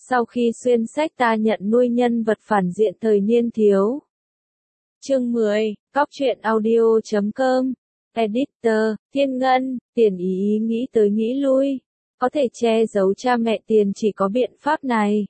Sau khi xuyên sách ta nhận nuôi nhân vật phản diện thời niên thiếu. Chương 10, Cóc truyện audio.com. Editor, Thiên Ngân, Tiền Ý nghĩ tới nghĩ lui. Có thể che giấu cha mẹ Tiền chỉ có biện pháp này.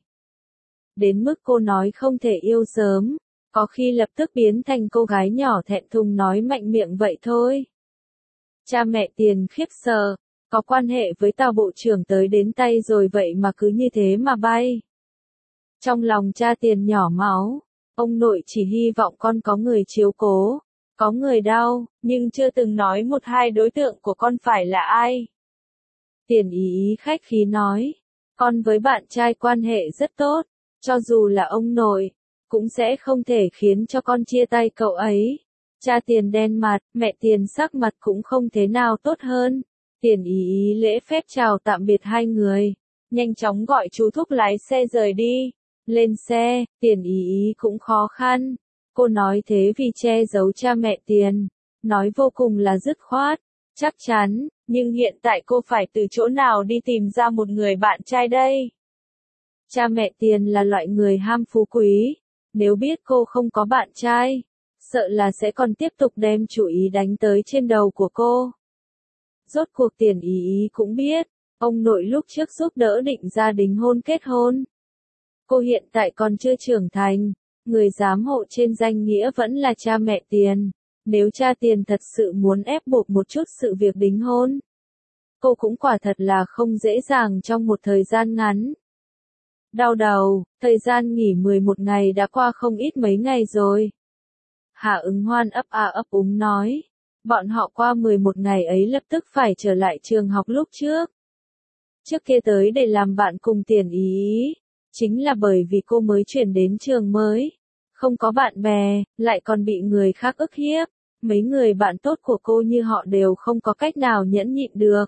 Đến mức cô nói không thể yêu sớm, có khi lập tức biến thành cô gái nhỏ thẹn thùng nói mạnh miệng vậy thôi. Cha mẹ Tiền khiếp sợ, có quan hệ với Tào bộ trưởng tới đến tay rồi vậy mà cứ như thế mà bay. Trong lòng cha Tiền nhỏ máu, ông nội chỉ hy vọng con có người chiếu cố, có người đau, nhưng chưa từng nói một hai đối tượng của con phải là ai. Tiền Ý khách khí nói, con với bạn trai quan hệ rất tốt, cho dù là ông nội, cũng sẽ không thể khiến cho con chia tay cậu ấy. Cha Tiền đen mặt, mẹ Tiền sắc mặt cũng không thế nào tốt hơn. Tiền Ý lễ phép chào tạm biệt hai người, nhanh chóng gọi chú thúc lái xe rời đi. Lên xe, Tiền Ý cũng khó khăn. Cô nói thế vì che giấu cha mẹ Tiền, nói vô cùng là dứt khoát, chắc chắn, nhưng hiện tại cô phải từ chỗ nào đi tìm ra một người bạn trai đây? Cha mẹ Tiền là loại người ham phú quý, nếu biết cô không có bạn trai, sợ là sẽ còn tiếp tục đem chủ ý đánh tới trên đầu của cô. Rốt cuộc Tiền Ý cũng biết, ông nội lúc trước giúp đỡ định ra đính hôn kết hôn. Cô hiện tại còn chưa trưởng thành, người giám hộ trên danh nghĩa vẫn là cha mẹ Tiền. Nếu cha Tiền thật sự muốn ép buộc một chút sự việc đính hôn, cô cũng quả thật là không dễ dàng trong một thời gian ngắn. Đau đầu, thời gian nghỉ 11 ngày đã qua không ít mấy ngày rồi. Hạ Ứng Hoan ấp úng nói, bọn họ qua 11 ngày ấy lập tức phải trở lại trường học lúc trước. Trước kia tới để làm bạn cùng Tiền Ý, chính là bởi vì cô mới chuyển đến trường mới, không có bạn bè, lại còn bị người khác ức hiếp, mấy người bạn tốt của cô như họ đều không có cách nào nhẫn nhịn được.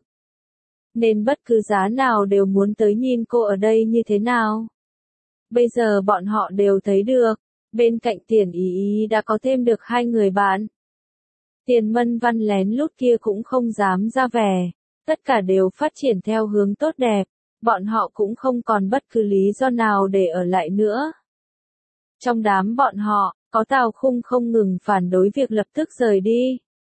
Nên bất cứ giá nào đều muốn tới nhìn cô ở đây như thế nào. Bây giờ bọn họ đều thấy được, bên cạnh Tiền Ý đã có thêm được hai người bạn. Tiền Mân Văn lén lút kia cũng không dám ra vẻ, tất cả đều phát triển theo hướng tốt đẹp, bọn họ cũng không còn bất cứ lý do nào để ở lại nữa. Trong đám bọn họ, có Tào Khung không ngừng phản đối việc lập tức rời đi.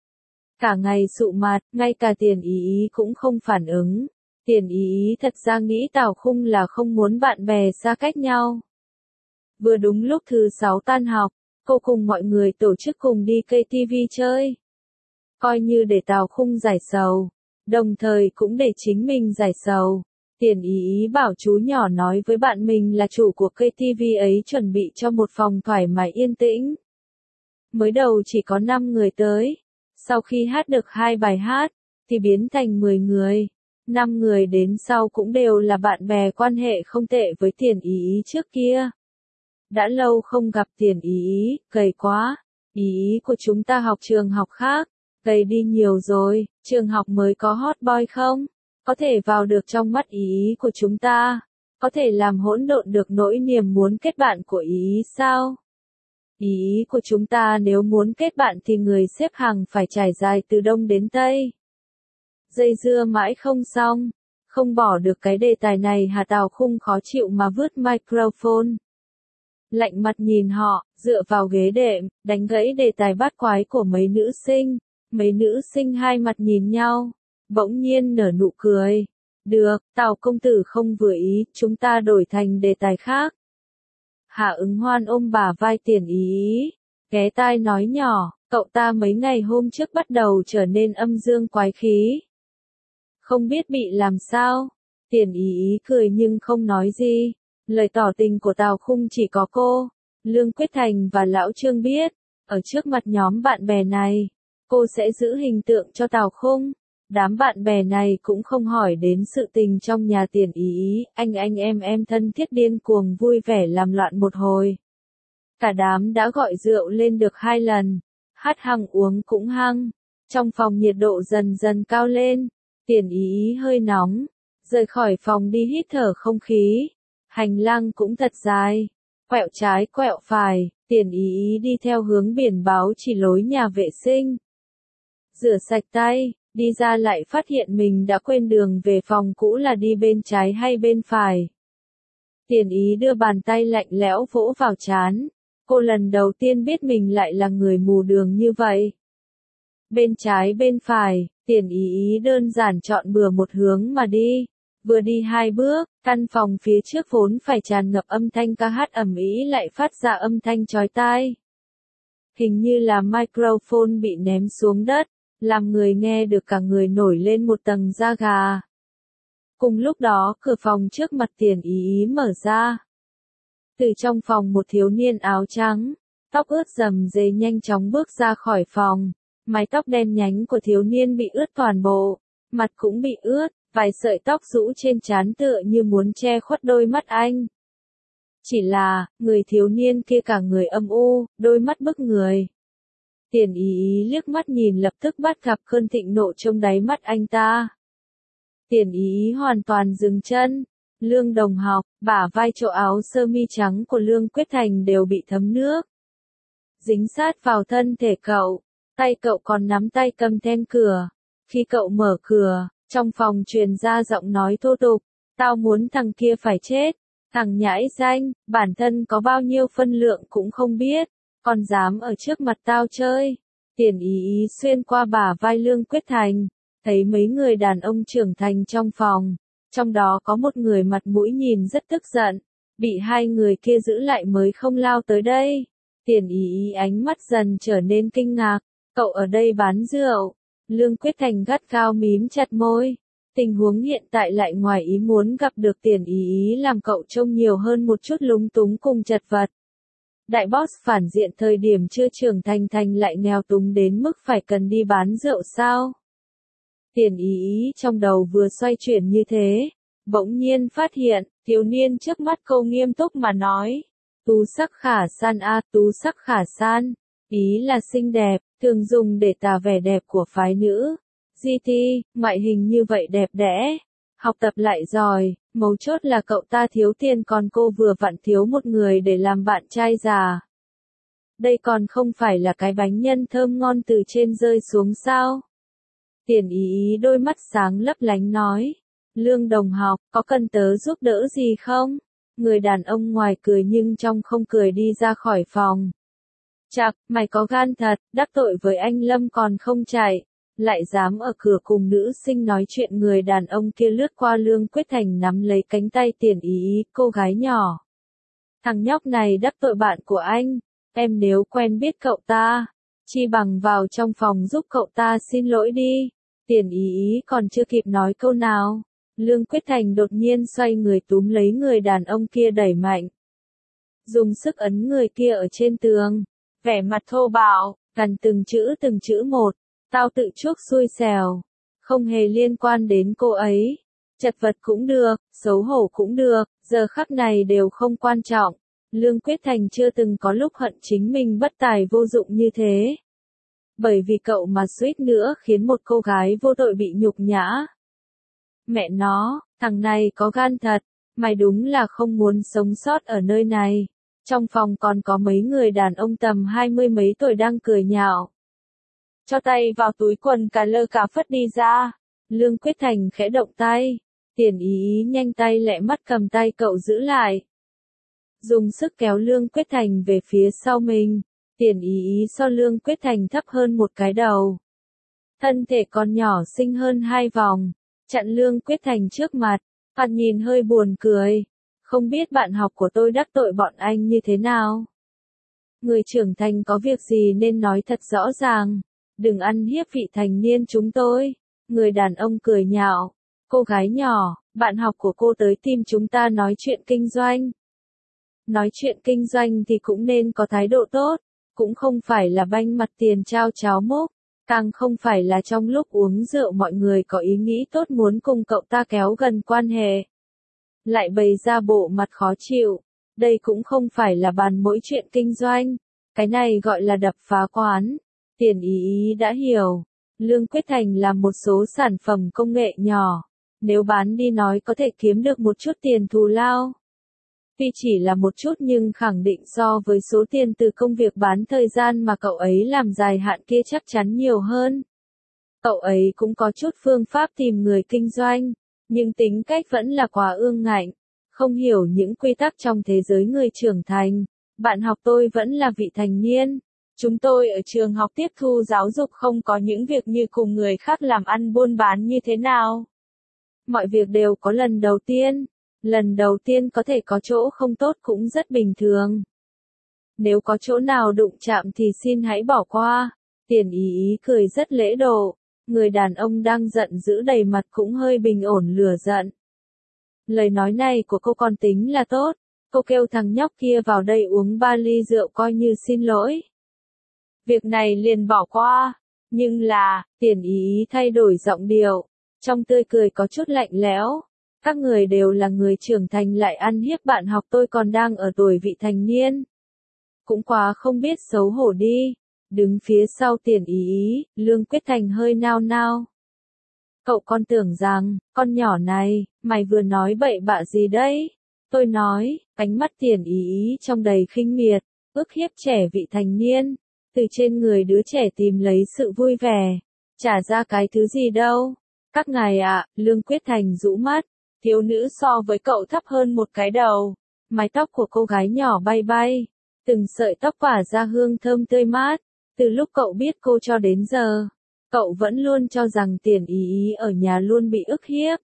Cả ngày sụ mặt, ngay cả Tiền Ý cũng không phản ứng. Tiền Ý thật ra nghĩ Tào Khung là không muốn bạn bè xa cách nhau. Vừa đúng lúc thứ 6 tan học, cô cùng mọi người tổ chức cùng đi KTV chơi. Coi như để Tào Khung giải sầu, đồng thời cũng để chính mình giải sầu. Tiền Ý bảo chú nhỏ nói với bạn mình là chủ của KTV ấy chuẩn bị cho một phòng thoải mái yên tĩnh. Mới đầu chỉ có 5 người tới, sau khi hát được 2 bài hát, thì biến thành 10 người. 5 người đến sau cũng đều là bạn bè quan hệ không tệ với Tiền Ý trước kia. Đã lâu không gặp Tiền Ý, gầy quá. Ý của chúng ta học trường học khác, gầy đi nhiều rồi, trường học mới có hot boy không? Có thể vào được trong mắt Ý của chúng ta, có thể làm hỗn độn được nỗi niềm muốn kết bạn của Ý sao? Ý của chúng ta nếu muốn kết bạn thì người xếp hàng phải trải dài từ đông đến tây. Dây dưa mãi không xong, không bỏ được cái đề tài này Hà Tào Khung khó chịu mà vứt microphone. Lạnh mặt nhìn họ, dựa vào ghế đệm, đánh gãy đề tài bát quái của mấy nữ sinh. Mấy nữ sinh hai mặt nhìn nhau, bỗng nhiên nở nụ cười. Được, Tào công tử không vừa ý, chúng ta đổi thành đề tài khác. Hạ Ứng Hoan ôm bả vai Tiền Ý, ghé tai nói nhỏ, cậu ta mấy ngày hôm trước bắt đầu trở nên âm dương quái khí. Không biết bị làm sao? Tiền Ý cười nhưng không nói gì. Lời tỏ tình của Tào Khung chỉ có cô, Lương Quyết Thành và Lão Trương biết. Ở trước mặt nhóm bạn bè này, cô sẽ giữ hình tượng cho Tào Khung. Đám bạn bè này cũng không hỏi đến sự tình trong nhà Tiền Ý, anh em thân thiết điên cuồng vui vẻ làm loạn một hồi. Cả đám đã gọi rượu lên được 2 lần, hát hăng uống cũng hăng. Trong phòng nhiệt độ dần dần cao lên, Tiền Ý hơi nóng, rời khỏi phòng đi hít thở không khí. Hành lang cũng thật dài, quẹo trái quẹo phải, Tiền Ý đi theo hướng biển báo chỉ lối nhà vệ sinh. Rửa sạch tay, đi ra lại phát hiện mình đã quên đường về phòng cũ là đi bên trái hay bên phải. Tiền ý đưa bàn tay lạnh lẽo vỗ vào trán. Cô lần đầu tiên biết mình lại là người mù đường như vậy. Bên trái bên phải, tiền ý đơn giản chọn bừa một hướng mà đi. Vừa đi 2 bước, căn phòng phía trước vốn phải tràn ngập âm thanh ca hát ầm ĩ lại phát ra âm thanh chói tai. Hình như là microphone bị ném xuống đất, làm người nghe được cả người nổi lên một tầng da gà. Cùng lúc đó, cửa phòng trước mặt tiền ý mở ra. Từ trong phòng một thiếu niên áo trắng, tóc ướt rầm rề nhanh chóng bước ra khỏi phòng. Mái tóc đen nhánh của thiếu niên bị ướt toàn bộ, mặt cũng bị ướt, vài sợi tóc rũ trên trán tựa như muốn che khuất đôi mắt anh. Chỉ là, người thiếu niên kia cả người âm u, đôi mắt bức người. Tiền ý liếc mắt nhìn lập tức bắt gặp cơn thịnh nộ trong đáy mắt anh ta. Tiền ý hoàn toàn dừng chân. Lương Đồng Học, bả vai chỗ áo sơ mi trắng của Lương Quyết Thành đều bị thấm nước. Dính sát vào thân thể cậu, tay cậu còn nắm tay cầm then cửa. Khi cậu mở cửa, trong phòng truyền ra giọng nói thô tục, tao muốn thằng kia phải chết, thằng nhãi danh, bản thân có bao nhiêu phân lượng cũng không biết, còn dám ở trước mặt tao chơi. Tiền ý xuyên qua bả vai Lương Quyết Thành, thấy mấy người đàn ông trưởng thành trong phòng, trong đó có một người mặt mũi nhìn rất tức giận, bị hai người kia giữ lại mới không lao tới đây. Tiền ý ánh mắt dần trở nên kinh ngạc, cậu ở đây bán rượu. Lương Quyết Thành gắt gao mím chặt môi. Tình huống hiện tại lại ngoài ý muốn gặp được tiền ý làm cậu trông nhiều hơn một chút lúng túng cùng chật vật. Đại boss phản diện thời điểm chưa trưởng thành lại nghèo túng đến mức phải cần đi bán rượu sao? Tiền ý trong đầu vừa xoay chuyển như thế, bỗng nhiên phát hiện, thiếu niên trước mắt cô nghiêm túc mà nói. Tú sắc khả san a, tú sắc khả san. Ý là xinh đẹp, thường dùng để tả vẻ đẹp của phái nữ. GT, ngoại hình như vậy đẹp đẽ. Học tập lại giỏi, mấu chốt là cậu ta thiếu tiền còn cô vừa vặn thiếu một người để làm bạn trai già. Đây còn không phải là cái bánh nhân thơm ngon từ trên rơi xuống sao? Tiền ý đôi mắt sáng lấp lánh nói. Lương Đồng Học, có cần tớ giúp đỡ gì không? Người đàn ông ngoài cười nhưng trong không cười đi ra khỏi phòng. Chạc, mày có gan thật, đắc tội với anh Lâm còn không chạy, lại dám ở cửa cùng nữ sinh nói chuyện. Người đàn ông kia lướt qua Lương Quyết Thành nắm lấy cánh tay tiền ý, cô gái nhỏ. Thằng nhóc này đắc tội bạn của anh, em nếu quen biết cậu ta, chi bằng vào trong phòng giúp cậu ta xin lỗi đi. Tiền ý còn chưa kịp nói câu nào, Lương Quyết Thành đột nhiên xoay người túm lấy người đàn ông kia đẩy mạnh. Dùng sức ấn người kia ở trên tường, vẻ mặt thô bạo, gần từng chữ một, tao tự chuốc xui xẻo, không hề liên quan đến cô ấy. Chật vật cũng được, xấu hổ cũng được, giờ khắc này đều không quan trọng. Lương Quyết Thành chưa từng có lúc hận chính mình bất tài vô dụng như thế. Bởi vì cậu mà suýt nữa khiến một cô gái vô tội bị nhục nhã. Mẹ nó, thằng này có gan thật, mày đúng là không muốn sống sót ở nơi này. Trong phòng còn có mấy người đàn ông tầm 20 mấy tuổi đang cười nhạo. Cho tay vào túi quần cả lơ cả phất đi ra. Lương Quyết Thành khẽ động tay. Tiền ý nhanh tay lẹ mắt cầm tay cậu giữ lại. Dùng sức kéo Lương Quyết Thành về phía sau mình. Tiền ý so Lương Quyết Thành thấp hơn một cái đầu. Thân thể còn nhỏ xinh hơn 2 vòng. Chặn Lương Quyết Thành trước mặt. Mặt nhìn hơi buồn cười. Không biết bạn học của tôi đắc tội bọn anh như thế nào? Người trưởng thành có việc gì nên nói thật rõ ràng. Đừng ăn hiếp vị thành niên chúng tôi. Người đàn ông cười nhạo. Cô gái nhỏ, bạn học của cô tới tìm chúng ta nói chuyện kinh doanh. Nói chuyện kinh doanh thì cũng nên có thái độ tốt. Cũng không phải là banh mặt tiền trao cháo múc. Càng không phải là trong lúc uống rượu mọi người có ý nghĩ tốt muốn cùng cậu ta kéo gần quan hệ. Lại bày ra bộ mặt khó chịu. Đây cũng không phải là bàn mỗi chuyện kinh doanh. Cái này gọi là đập phá quán. Tiền ý đã hiểu. Lương Quyết Thành làm một số sản phẩm công nghệ nhỏ. Nếu bán đi nói có thể kiếm được một chút tiền thù lao. Tuy chỉ là một chút nhưng khẳng định so với số tiền từ công việc bán thời gian mà cậu ấy làm dài hạn kia chắc chắn nhiều hơn. Cậu ấy cũng có chút phương pháp tìm người kinh doanh. Nhưng tính cách vẫn là quá ương ngạnh, không hiểu những quy tắc trong thế giới người trưởng thành. Bạn học tôi vẫn là vị thành niên. Chúng tôi ở trường học tiếp thu giáo dục không có những việc như cùng người khác làm ăn buôn bán như thế nào. Mọi việc đều có lần đầu tiên. Lần đầu tiên có thể có chỗ không tốt cũng rất bình thường. Nếu có chỗ nào đụng chạm thì xin hãy bỏ qua. Tiền ý cười rất lễ độ. Người đàn ông đang giận dữ đầy mặt cũng hơi bình ổn lửa giận. Lời nói này của cô còn tính là tốt. Cô kêu thằng nhóc kia vào đây uống 3 ly rượu coi như xin lỗi. Việc này liền bỏ qua. Nhưng là, tiền ý thay đổi giọng điệu. Trong tươi cười có chút lạnh lẽo. Các người đều là người trưởng thành lại ăn hiếp bạn học tôi còn đang ở tuổi vị thành niên. Cũng quá không biết xấu hổ đi. Đứng phía sau tiền ý, Lương Quyết Thành hơi nao nao. Cậu con tưởng rằng, con nhỏ này, mày vừa nói bậy bạ gì đấy? Tôi nói, ánh mắt tiền ý trong đầy khinh miệt, ức hiếp trẻ vị thành niên. Từ trên người đứa trẻ tìm lấy sự vui vẻ. Trả ra cái thứ gì đâu. Các ngài ạ, Lương Quyết Thành rũ mắt. Thiếu nữ so với cậu thấp hơn một cái đầu. Mái tóc của cô gái nhỏ bay bay. Từng sợi tóc tỏa ra hương thơm tươi mát. Từ lúc cậu biết cô cho đến giờ, cậu vẫn luôn cho rằng tiền ý ở nhà luôn bị ức hiếp.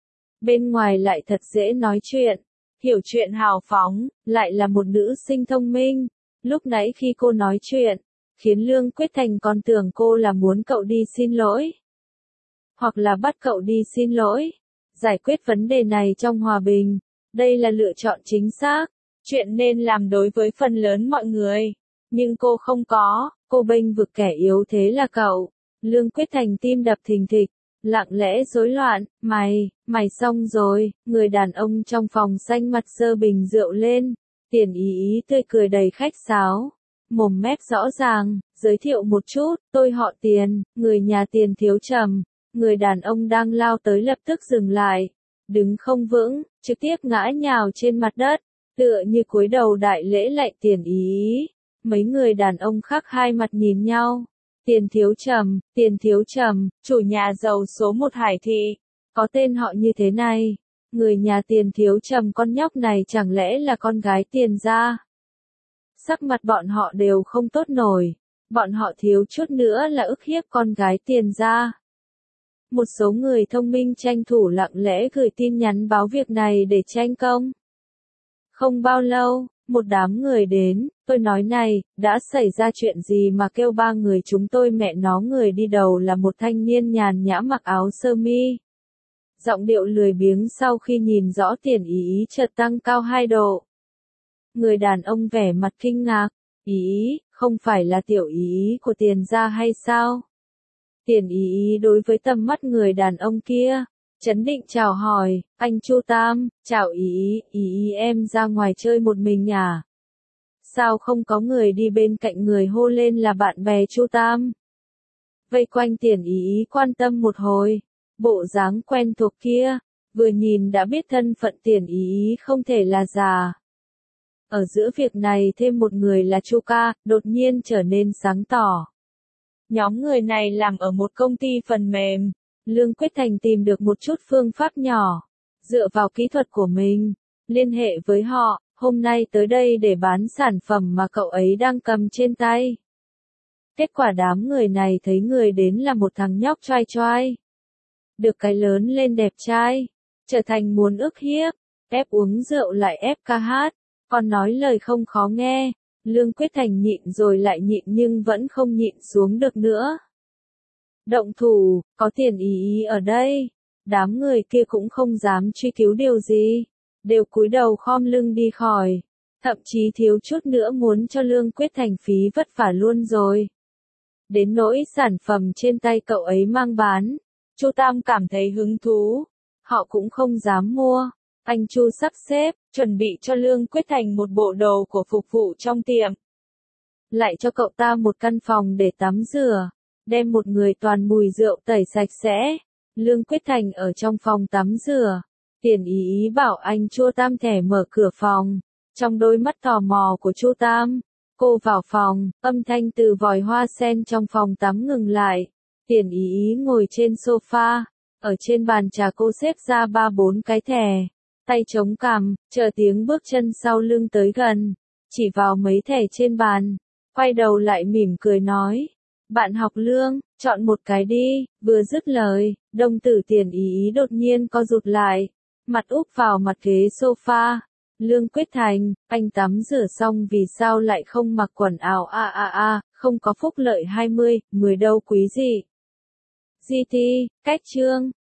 Bên ngoài lại thật dễ nói chuyện, hiểu chuyện hào phóng, lại là một nữ sinh thông minh. Lúc nãy khi cô nói chuyện, khiến Lương Quyết Thành còn tưởng cô là muốn cậu đi xin lỗi. Hoặc là bắt cậu đi xin lỗi. Giải quyết vấn đề này trong hòa bình. Đây là lựa chọn chính xác. Chuyện nên làm đối với phần lớn mọi người. Nhưng cô không có, cô bênh vực kẻ yếu thế là cậu. Lương Quyết Thành tim đập thình thịch, lặng lẽ rối loạn, mày xong rồi, người đàn ông trong phòng xanh mặt giơ bình rượu lên, tiền ý tươi cười đầy khách sáo, mồm mép rõ ràng, giới thiệu một chút, tôi họ Tiền, người nhà Tiền thiếu trầm, người đàn ông đang lao tới lập tức dừng lại, đứng không vững, trực tiếp ngã nhào trên mặt đất, tựa như cúi đầu đại lễ lạy tiền ý. Mấy người đàn ông khác hai mặt nhìn nhau. Tiền thiếu trầm, chủ nhà giàu số 1 Hải Thị. Có tên họ như thế này. Người nhà Tiền thiếu trầm con nhóc này chẳng lẽ là con gái Tiền gia? Sắc mặt bọn họ đều không tốt nổi. Bọn họ thiếu chút nữa là ức hiếp con gái Tiền gia. Một số người thông minh tranh thủ lặng lẽ gửi tin nhắn báo việc này để tranh công. Không bao lâu, một đám người đến, tôi nói này, đã xảy ra chuyện gì mà kêu 3 người chúng tôi mẹ nó người đi đầu là một thanh niên nhàn nhã mặc áo sơ mi. Giọng điệu lười biếng sau khi nhìn rõ tiền ý chợt tăng cao 2 độ. Người đàn ông vẻ mặt kinh ngạc, ý, không phải là tiểu ý của Tiền gia hay sao? Tiền ý đối với tầm mắt người đàn ông kia. Chấn định chào hỏi, anh Chu Tam, chào ý em ra ngoài chơi một mình à? Sao không có người đi bên cạnh người hô lên là bạn bè Chu Tam? Vây quanh tiền ý quan tâm một hồi, bộ dáng quen thuộc kia, vừa nhìn đã biết thân phận tiền ý không thể là giả. Ở giữa việc này thêm một người là Chu ca, đột nhiên trở nên sáng tỏ. Nhóm người này làm ở một công ty phần mềm. Lương Quyết Thành tìm được một chút phương pháp nhỏ, dựa vào kỹ thuật của mình, liên hệ với họ, hôm nay tới đây để bán sản phẩm mà cậu ấy đang cầm trên tay. Kết quả đám người này thấy người đến là một thằng nhóc choai choai. Được cái lớn lên đẹp trai, trở thành muốn ức hiếp, ép uống rượu lại ép ca hát, còn nói lời không khó nghe. Lương Quyết Thành nhịn rồi lại nhịn nhưng vẫn không nhịn xuống được nữa. Động thủ, có tiền ý ở đây. Đám người kia cũng không dám truy cứu điều gì. Đều cúi đầu khom lưng đi khỏi. Thậm chí thiếu chút nữa muốn cho Lương Quyết Thành phí vất vả luôn rồi. Đến nỗi sản phẩm trên tay cậu ấy mang bán. Chu Tam cảm thấy hứng thú. Họ cũng không dám mua. Anh Chu sắp xếp, chuẩn bị cho Lương Quyết Thành một bộ đồ của phục vụ trong tiệm. Lại cho cậu ta một căn phòng để tắm rửa. Đem một người toàn mùi rượu tẩy sạch sẽ. Lương Quyết Thành ở trong phòng tắm rửa. Tiền ý bảo anh Chu Tam thẻ mở cửa phòng. Trong đôi mắt tò mò của Chu Tam, cô vào phòng, âm thanh từ vòi hoa sen trong phòng tắm ngừng lại. Tiền ý ngồi trên sofa. Ở trên bàn trà cô xếp ra 3-4 cái thẻ. tay chống cằm, chờ tiếng bước chân sau lưng tới gần, chỉ vào mấy thẻ trên bàn, quay đầu lại mỉm cười nói, bạn học Lương, chọn một cái đi, vừa dứt lời, đồng tử Tiền Ý đột nhiên co rụt lại, mặt úp vào mặt ghế sofa. Lương Quyết Thành, anh tắm rửa xong vì sao lại không mặc quần áo không có phúc lợi 20, 10 đâu quý gì. GT, cách chương.